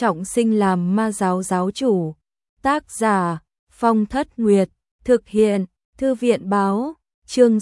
trọng sinh làm ma giáo giáo chủ. Tác giả Phong Thất Nguyệt, thực hiện Thư viện báo, chương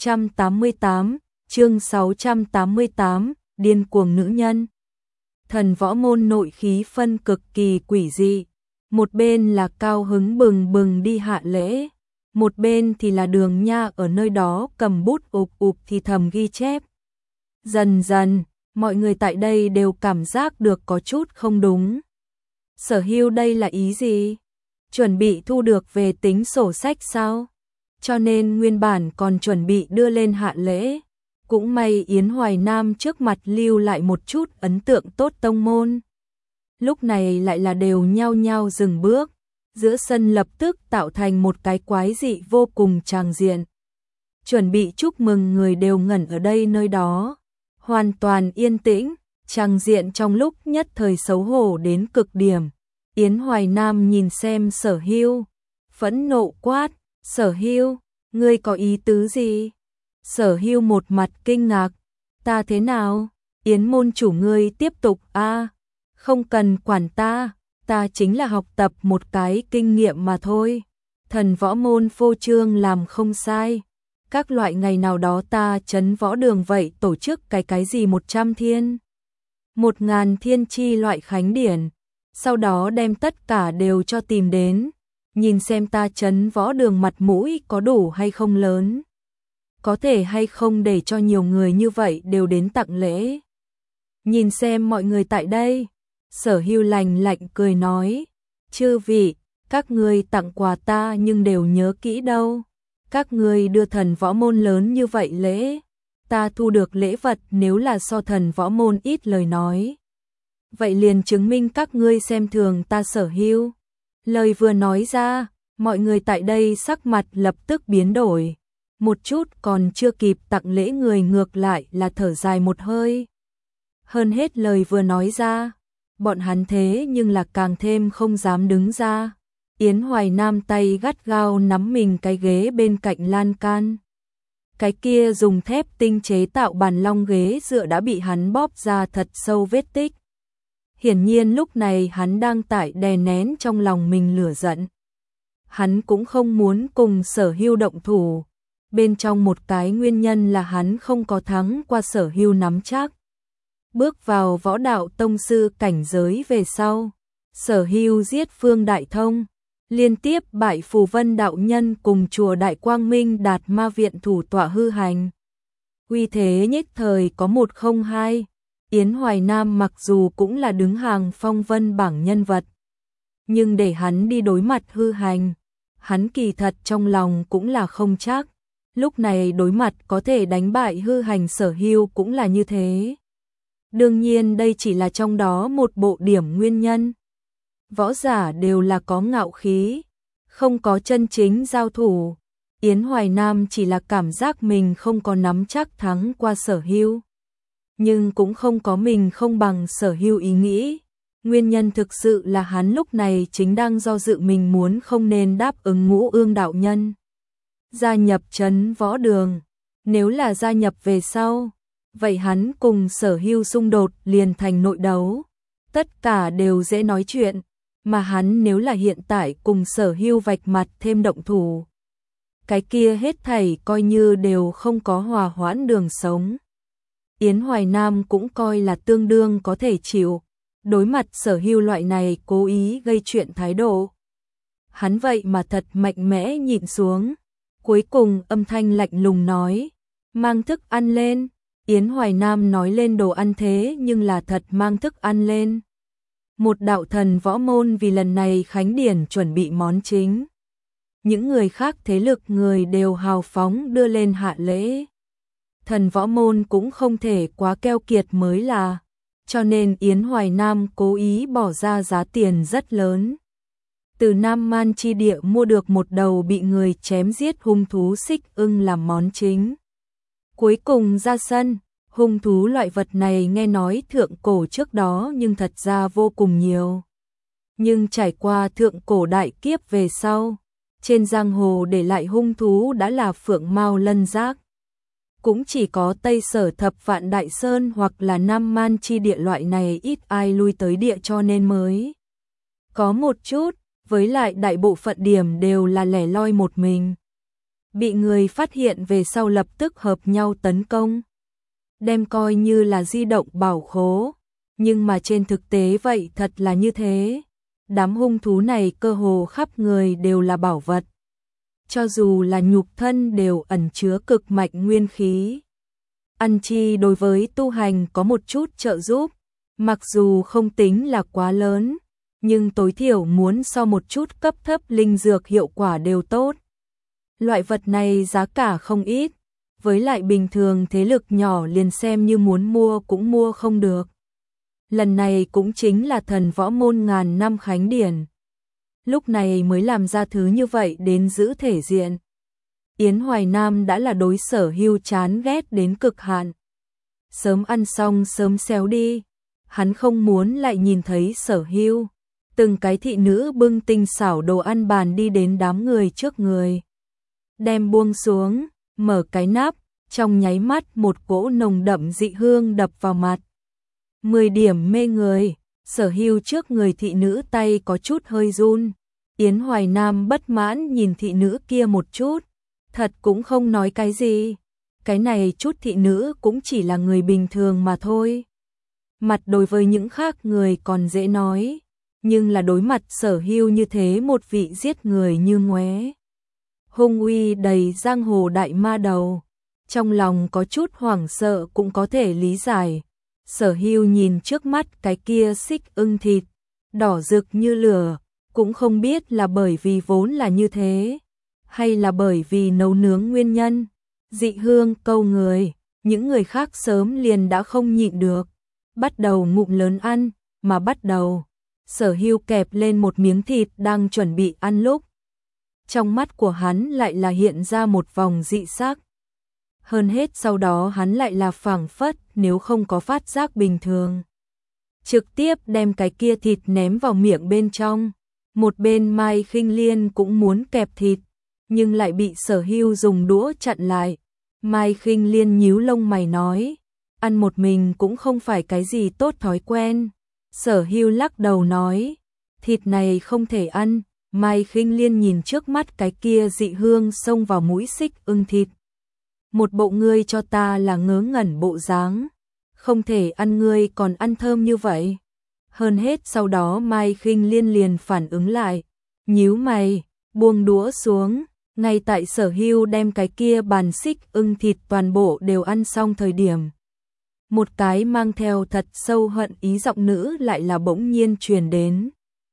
688, điên cuồng nữ nhân. Thần võ môn nội khí phân cực kỳ quỷ dị, một bên là cao hứng bừng bừng đi hạ lễ, một bên thì là Đường Nha ở nơi đó cầm bút ụp thì thầm ghi chép. Dần dần, mọi người tại đây đều cảm giác được có chút không đúng. Sở Hưu đây là ý gì? Chuẩn bị thu được về tính sổ sách sao? Cho nên nguyên bản còn chuẩn bị đưa lên hạ lễ. Cũng may Yến Hoài Nam trước mặt lưu lại một chút ấn tượng tốt tông môn. Lúc này lại là đều nhao nhao dừng bước. Giữa sân lập tức tạo thành một cái quái dị vô cùng tràng diện. Chuẩn bị chúc mừng người đều ngẩn ở đây nơi đó. Hoàn toàn yên tĩnh, tràng diện trong lúc nhất thời xấu hổ đến cực điểm. Yến Hoài Nam nhìn xem Sở Hưu, phẫn nộ quát, Sở Hưu, ngươi có ý tứ gì? Sở Hưu một mặt kinh ngạc, ta thế nào? Yến môn chủ ngươi tiếp tục không cần quản ta chính là học tập một cái kinh nghiệm mà thôi. Thần võ môn phô trương làm không sai. Các loại ngày nào đó ta trấn võ đường vậy tổ chức cái gì 100 thiên, 1000 thiên chi loại khánh điển, sau đó đem tất cả đều cho tìm đến, nhìn xem ta trấn võ đường mặt mũi có đủ hay không lớn. Có thể hay không để cho nhiều người như vậy đều đến tặng lễ. Nhìn xem mọi người tại đây. Sở Hưu lạnh lạnh cười nói, chư vị, các ngươi tặng quà ta nhưng đều nhớ kỹ đâu. Các ngươi đưa thần võ môn lớn như vậy lễ, ta thu được lễ vật nếu là so thần võ môn ít lời nói. Vậy liền chứng minh các ngươi xem thường ta Sở Hưu. Lời vừa nói ra, mọi người tại đây sắc mặt lập tức biến đổi. Một chút còn chưa kịp tặng lễ người ngược lại là thở dài một hơi. Hơn hết lời vừa nói ra, bọn hắn thế nhưng là càng thêm không dám đứng ra. Yến Hoài Nam tay gắt gao nắm mình cái ghế bên cạnh lan can. Cái kia dùng thép tinh chế tạo bàn long ghế dựa đã bị hắn bóp ra thật sâu vết tích. Hiển nhiên lúc này hắn đang tại đè nén trong lòng mình lửa giận. Hắn cũng không muốn cùng Sở Hưu động thủ. Bên trong một cái nguyên nhân là hắn không có thắng qua Sở Hưu nắm chắc. Bước vào võ đạo tông sư cảnh giới về sau, Sở Hưu giết Phương Đại Thông, liên tiếp bại Phù Vân đạo nhân cùng chùa Đại Quang Minh Đạt Ma viện thủ tọa hư hành. Uy thế nhất thời có 102. Yến Hoài Nam mặc dù cũng là đứng hàng phong vân bảng nhân vật, nhưng để hắn đi đối mặt hư hành, hắn kỳ thật trong lòng cũng là không chắc. Lúc này đối mặt có thể đánh bại hư hành Sở Hưu cũng là như thế. Đương nhiên đây chỉ là trong đó một bộ điểm nguyên nhân. Võ giả đều là có ngạo khí, không có chân chính giao thủ. Yến Hoài Nam chỉ là cảm giác mình không có nắm chắc thắng qua Sở Hưu, nhưng cũng không có mình không bằng Sở Hưu ý nghĩ. Nguyên nhân thực sự là hắn lúc này chính đang do dự mình muốn không nên đáp ứng Ngũ Ương đạo nhân gia nhập trấn võ đường. Nếu là gia nhập về sau, vậy hắn cùng Sở Hưu xung đột liền thành nội đấu, tất cả đều dễ nói chuyện. Mà hắn nếu là hiện tại cùng Sở Hưu vạch mặt thêm động thủ, cái kia hết thảy coi như đều không có hòa hoãn đường sống. Yến Hoài Nam cũng coi là tương đương có thể chịu đối mặt Sở Hưu loại này cố ý gây chuyện thái độ. Hắn vậy mà thật mạnh mẽ nhịn xuống, cuối cùng âm thanh lạnh lùng nói, mang thức ăn lên. Yến Hoài Nam nói lên đồ ăn thế nhưng là thật mang thức ăn lên. Một đạo thần võ môn vì lần này khánh điển chuẩn bị món chính. Những người khác thế lực người đều hào phóng đưa lên hạ lễ. Thần võ môn cũng không thể quá keo kiệt mới là. Cho nên Yến Hoài Nam cố ý bỏ ra giá tiền rất lớn. Từ Nam Man chi địa mua được một đầu bị người chém giết hung thú xích ưng làm món chính. Cuối cùng ra sân, hung thú loại vật này nghe nói thượng cổ trước đó nhưng thật ra vô cùng nhiều. Nhưng trải qua thượng cổ đại kiếp về sau, trên giang hồ để lại hung thú đã là phượng mao lân giác. cũng chỉ có Tây Sở Thập Vạn Đại Sơn hoặc là Nam Man chi địa loại này ít ai lui tới địa cho nên mới có một chút, với lại đại bộ phận điểm đều là lẻ loi một mình. Bị người phát hiện về sau lập tức hợp nhau tấn công. Đem coi như là di động bảo khố, nhưng mà trên thực tế vậy thật là như thế. Đám hung thú này cơ hồ khắp người đều là bảo vật. Cho dù là nhục thân đều ẩn chứa cực mạnh nguyên khí. Ăn chi đối với tu hành có một chút trợ giúp, mặc dù không tính là quá lớn, nhưng tối thiểu muốn so một chút cấp thấp linh dược hiệu quả đều tốt. Loại vật này giá cả không ít, với lại bình thường thế lực nhỏ liền xem như muốn mua cũng mua không được. Lần này cũng chính là thần võ môn ngàn năm khánh điển. Lúc này mới làm ra thứ như vậy đến giữ thể diện. Yến Hoài Nam đã là đối Sở Hưu chán ghét đến cực hạn. Sớm ăn xong sớm xéo đi, hắn không muốn lại nhìn thấy Sở Hưu. Từng cái thị nữ bưng tinh xảo đồ ăn bàn đi đến đám người trước người. Đem buông xuống, mở cái nắp, trong nháy mắt một cỗ nồng đậm dị hương đập vào mặt. 10 điểm mê người, Sở Hưu trước người thị nữ tay có chút hơi run. Yến Hoài Nam bất mãn nhìn thị nữ kia một chút, thật cũng không nói cái gì. Cái này chút thị nữ cũng chỉ là người bình thường mà thôi. Mặt đối với những khác người còn dễ nói, nhưng là đối mặt Sở Hưu như thế một vị giết người như ngoé. Hung uy đầy giang hồ đại ma đầu, trong lòng có chút hoảng sợ cũng có thể lý giải. Sở Hưu nhìn trước mắt cái kia xích ưng thịt, đỏ rực như lửa, cũng không biết là bởi vì vốn là như thế, hay là bởi vì nấu nướng nguyên nhân. Dị hương câu người, những người khác sớm liền đã không nhịn được, bắt đầu ngụm lớn ăn, mà bắt đầu. Sở Hưu kẹp lên một miếng thịt đang chuẩn bị ăn lúc. Trong mắt của hắn lại là hiện ra một vòng dị sắc. Hơn hết sau đó hắn lại là phảng phất nếu không có phát giác bình thường. Trực tiếp đem cái kia thịt ném vào miệng bên trong. Một bên Mai Khinh Liên cũng muốn kẹp thịt, nhưng lại bị Sở Hưu dùng đũa chặn lại. Mai Khinh Liên nhíu lông mày nói, ăn một mình cũng không phải cái gì tốt thói quen. Sở Hưu lắc đầu nói, thịt này không thể ăn. Mai Khinh Liên nhìn trước mắt cái kia dị hương xông vào mũi xích ưng thịt. Một bộ ngươi cho ta là ngớ ngẩn bộ dáng, không thể ăn ngươi còn ăn thơm như vậy. Hơn hết sau đó Mai Khinh Liên liền phản ứng lại, nhíu mày, buông đũa xuống, ngay tại Sở Hưu đem cái kia bàn xích ưng thịt toàn bộ đều ăn xong thời điểm. Một cái mang theo thật sâu hận ý giọng nữ lại là bỗng nhiên truyền đến.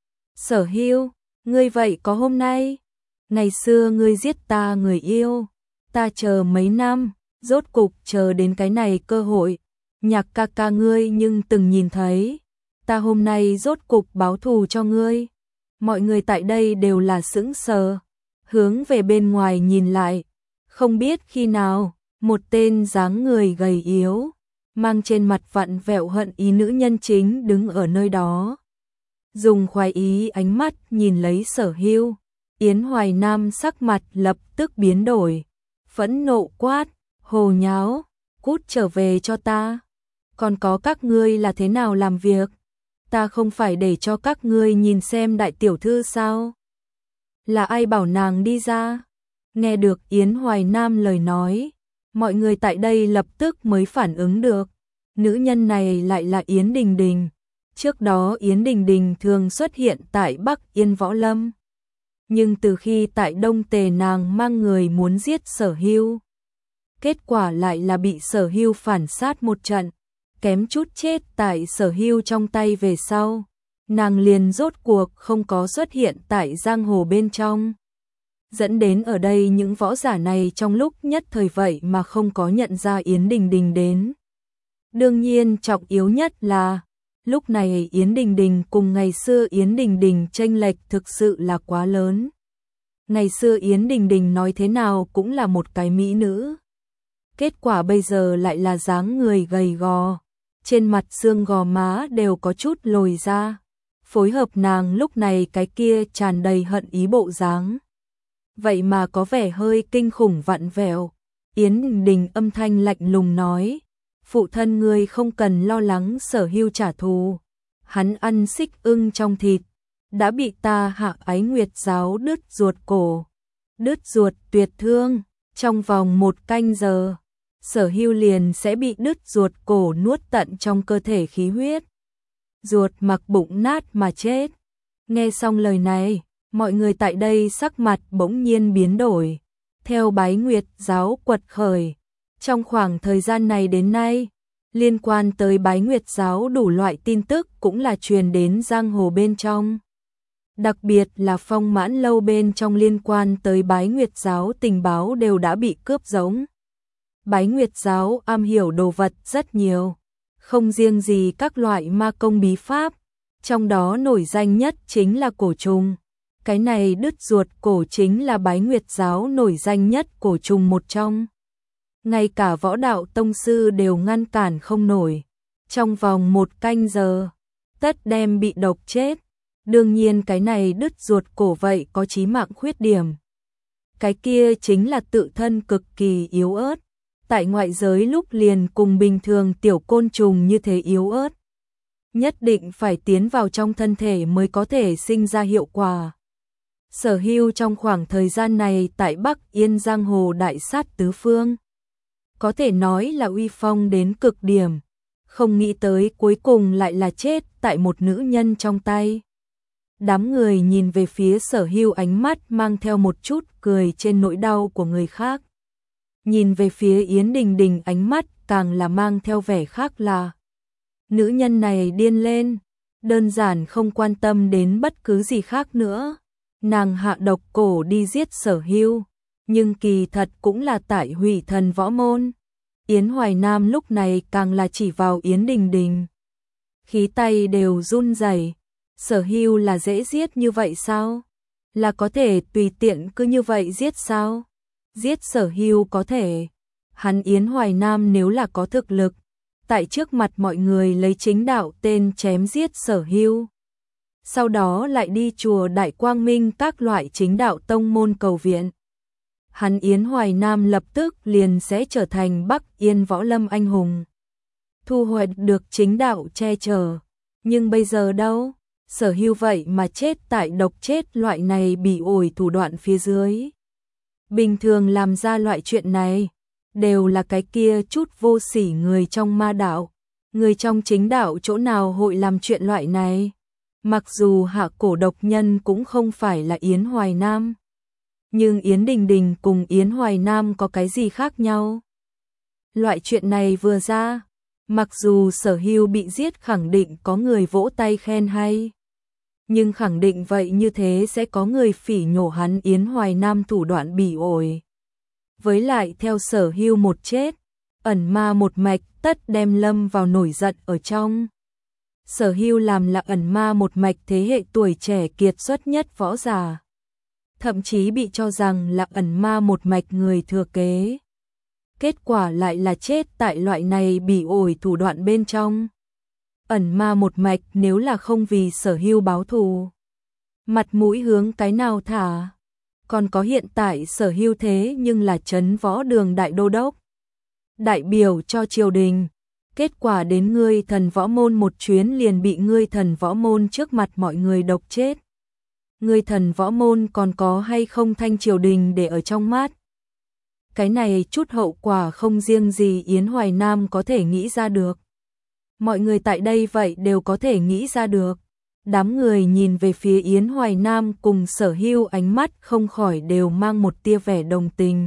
Sở Hưu, ngươi vậy có hôm nay? Ngày xưa ngươi giết ta người yêu, ta chờ mấy năm, rốt cục chờ đến cái này cơ hội. Nhạc ca ca ngươi nhưng từng nhìn thấy, ta hôm nay rốt cục báo thù cho ngươi. Mọi người tại đây đều là sững sờ, hướng về bên ngoài nhìn lại, không biết khi nào, một tên dáng người gầy yếu, mang trên mặt vặn vẹo hận ý nữ nhân chính đứng ở nơi đó. Dùng khoái ý ánh mắt nhìn lấy Sở Hưu, Yến Hoài Nam sắc mặt lập tức biến đổi, phẫn nộ quát, hồ nháo, cút trở về cho ta. Còn có các ngươi là thế nào làm việc? Ta không phải để cho các ngươi nhìn xem đại tiểu thư sao? Là ai bảo nàng đi ra? Nghe được Yến Hoài Nam lời nói, mọi người tại đây lập tức mới phản ứng được. Nữ nhân này lại là Yến Đình Đình. Trước đó Yến Đình Đình thường xuất hiện tại Bắc Yên Võ Lâm. Nhưng từ khi tại Đông Tề nàng mang người muốn giết Sở Hưu, kết quả lại là bị Sở Hưu phản sát một trận, kém chút chết tại Sở Hưu trong tay về sau. Nàng liền rốt cuộc không có xuất hiện tại giang hồ bên trong. Dẫn đến ở đây những võ giả này trong lúc nhất thời vậy mà không có nhận ra Yến Đình Đình đến. Đương nhiên trọng yếu nhất là, lúc này Yến Đình Đình cùng ngày xưa Yến Đình Đình chênh lệch thực sự là quá lớn. Ngày xưa Yến Đình Đình nói thế nào cũng là một cái mỹ nữ. Kết quả bây giờ lại là dáng người gầy gò, trên mặt xương gò má đều có chút lồi ra. Phối hợp nàng lúc này cái kia tràn đầy hận ý bộ dáng, vậy mà có vẻ hơi kinh khủng vặn vẹo. Yến Đình âm thanh lạnh lùng nói, phụ thân ngươi không cần lo lắng Sở Hưu trả thù, hắn ăn xích ưng trong thịt, đã bị ta Hạ Ái Nguyệt giáo đứt ruột cổ, đứt ruột tuyệt thương, trong vòng 1 canh giờ, Sở Hưu liền sẽ bị đứt ruột cổ nuốt tận trong cơ thể khí huyết, ruột mặc bụng nát mà chết. Nghe xong lời này, mọi người tại đây sắc mặt bỗng nhiên biến đổi. Theo Bái Nguyệt giáo quật khởi, trong khoảng thời gian này đến nay, liên quan tới Bái Nguyệt giáo đủ loại tin tức cũng là truyền đến giang hồ bên trong. Đặc biệt là Phong Mãn lâu bên trong liên quan tới Bái Nguyệt giáo tình báo đều đã bị cướp giống. Bái Nguyệt giáo am hiểu đồ vật rất nhiều, không riêng gì các loại ma công bí pháp, trong đó nổi danh nhất chính là cổ trùng. Cái này đứt ruột cổ chính là Bái Nguyệt giáo nổi danh nhất cổ trùng một trong. Ngay cả võ đạo tông sư đều ngăn cản không nổi. Trong vòng 1 canh giờ, tất đem bị độc chết. Đương nhiên cái này đứt ruột cổ vậy có chí mạng khuyết điểm. Cái kia chính là tự thân cực kỳ yếu ớt. Tại ngoại giới lúc liền cùng bình thường tiểu côn trùng như thế yếu ớt. Nhất định phải tiến vào trong thân thể mới có thể sinh ra hiệu quả. Sở Hưu trong khoảng thời gian này tại Bắc Yên giang hồ đại sát tứ phương. Có thể nói là uy phong đến cực điểm. Không nghĩ tới cuối cùng lại là chết tại một nữ nhân trong tay. Đám người nhìn về phía Sở Hưu ánh mắt mang theo một chút cười trên nỗi đau của người khác. Nhìn về phía Yến Đình Đình ánh mắt càng là mang theo vẻ khác lạ. Nữ nhân này điên lên, đơn giản không quan tâm đến bất cứ gì khác nữa. Nàng hạ độc cổ đi giết Sở Hưu, nhưng kỳ thật cũng là tại hủy thần võ môn. Yến Hoài Nam lúc này càng là chỉ vào Yến Đình Đình. Khí tay đều run rẩy. Sở Hưu là dễ giết như vậy sao? Là có thể tùy tiện cứ như vậy giết sao? Giết Sở Hưu có thể. Hắn Yến Hoài Nam nếu là có thực lực, tại trước mặt mọi người lấy chính đạo tên chém giết Sở Hưu. Sau đó lại đi chùa Đại Quang Minh các loại chính đạo tông môn cầu viện. Hắn Yến Hoài Nam lập tức liền sẽ trở thành Bắc Yên võ lâm anh hùng. Thu hoạch được chính đạo che chở. Nhưng bây giờ đâu? Sở Hưu vậy mà chết tại độc chết loại này bị ổi thủ đoạn phía dưới. Bình thường làm ra loại chuyện này, đều là cái kia chút vô sỉ người trong ma đạo. Người trong chính đạo chỗ nào hội làm chuyện loại này? Mặc dù hạ cổ độc nhân cũng không phải là Yến Hoài Nam. Nhưng Yến Đình Đình cùng Yến Hoài Nam có cái gì khác nhau? Loại chuyện này vừa ra, mặc dù Sở Hưu bị giết khẳng định có người vỗ tay khen hay. Nhưng khẳng định vậy như thế sẽ có người phỉ nhổ hắn Yến Hoài Nam thủ đoạn bỉ ổi. Với lại theo Sở Hưu một chết, ẩn ma một mạch tất đem lâm vào nổi giận ở trong. Sở Hưu làm là ẩn ma một mạch thế hệ tuổi trẻ kiệt xuất nhất võ giả. Thậm chí bị cho rằng là ẩn ma một mạch người thừa kế. Kết quả lại là chết tại loại này bỉ ổi thủ đoạn bên trong. Ẩn ma một mạch nếu là không vì Sở Hưu báo thù, mặt mũi hướng cái nào thả. Còn có hiện tại Sở Hưu thế nhưng là trấn võ đường đại đô đốc, đại biểu cho triều đình. Kết quả đến ngươi thần võ môn một chuyến liền bị ngươi thần võ môn trước mặt mọi người độc chết. Ngươi thần võ môn còn có hay không thanh triều đình để ở trong mắt? Cái này chút hậu quả không riêng gì Yến Hoài Nam có thể nghĩ ra được. Mọi người tại đây vậy đều có thể nghĩ ra được. Đám người nhìn về phía Yến Hoài Nam cùng Sở Hưu ánh mắt không khỏi đều mang một tia vẻ đồng tình.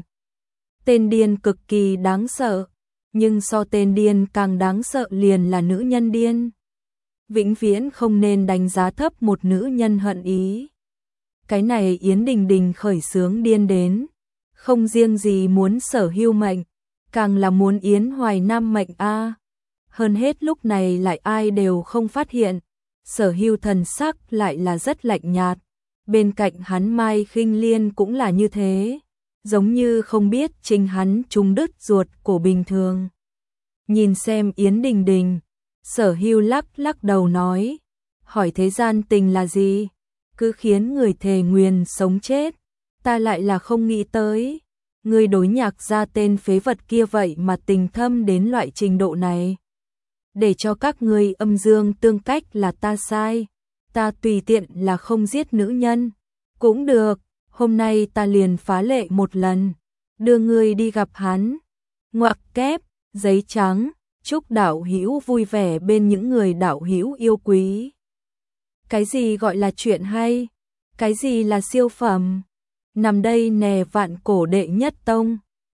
Tên điên cực kỳ đáng sợ, nhưng so tên điên càng đáng sợ liền là nữ nhân điên. Vĩnh viễn không nên đánh giá thấp một nữ nhân hận ý. Cái này Yến Đình Đình khởi xướng điên đến, không riêng gì muốn Sở Hưu mệnh, càng là muốn Yến Hoài Nam mệnh a. Hơn hết lúc này lại ai đều không phát hiện, Sở Hưu thần sắc lại là rất lạnh nhạt. Bên cạnh hắn Mai Khinh Liên cũng là như thế, giống như không biết chính hắn trúng đứt ruột cổ bình thường. Nhìn xem Yến Đình Đình, Sở Hưu lắc lắc đầu nói, hỏi thế gian tình là gì? Cứ khiến người thề nguyền sống chết, ta lại là không nghĩ tới. Ngươi đối Nhạc gia tên phế vật kia vậy mà tình thâm đến loại trình độ này. Để cho các ngươi âm dương tương cách là ta sai, ta tùy tiện là không giết nữ nhân. Cũng được, hôm nay ta liền phá lệ một lần, đưa ngươi đi gặp hắn. Ngoặc kép, giấy trắng, chúc đạo hữu vui vẻ bên những người đạo hữu yêu quý. Cái gì gọi là chuyện hay? Cái gì là siêu phẩm? Nằm đây nè Vạn Cổ đệ nhất tông.